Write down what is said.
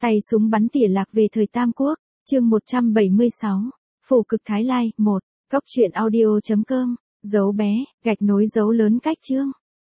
Tay súng bắn tỉa lạc về thời Tam Quốc, chương 176. Phổ cực Thái Lai, 1. Cóc truyện audio.com, dấu bé, gạch nối dấu lớn cách chương.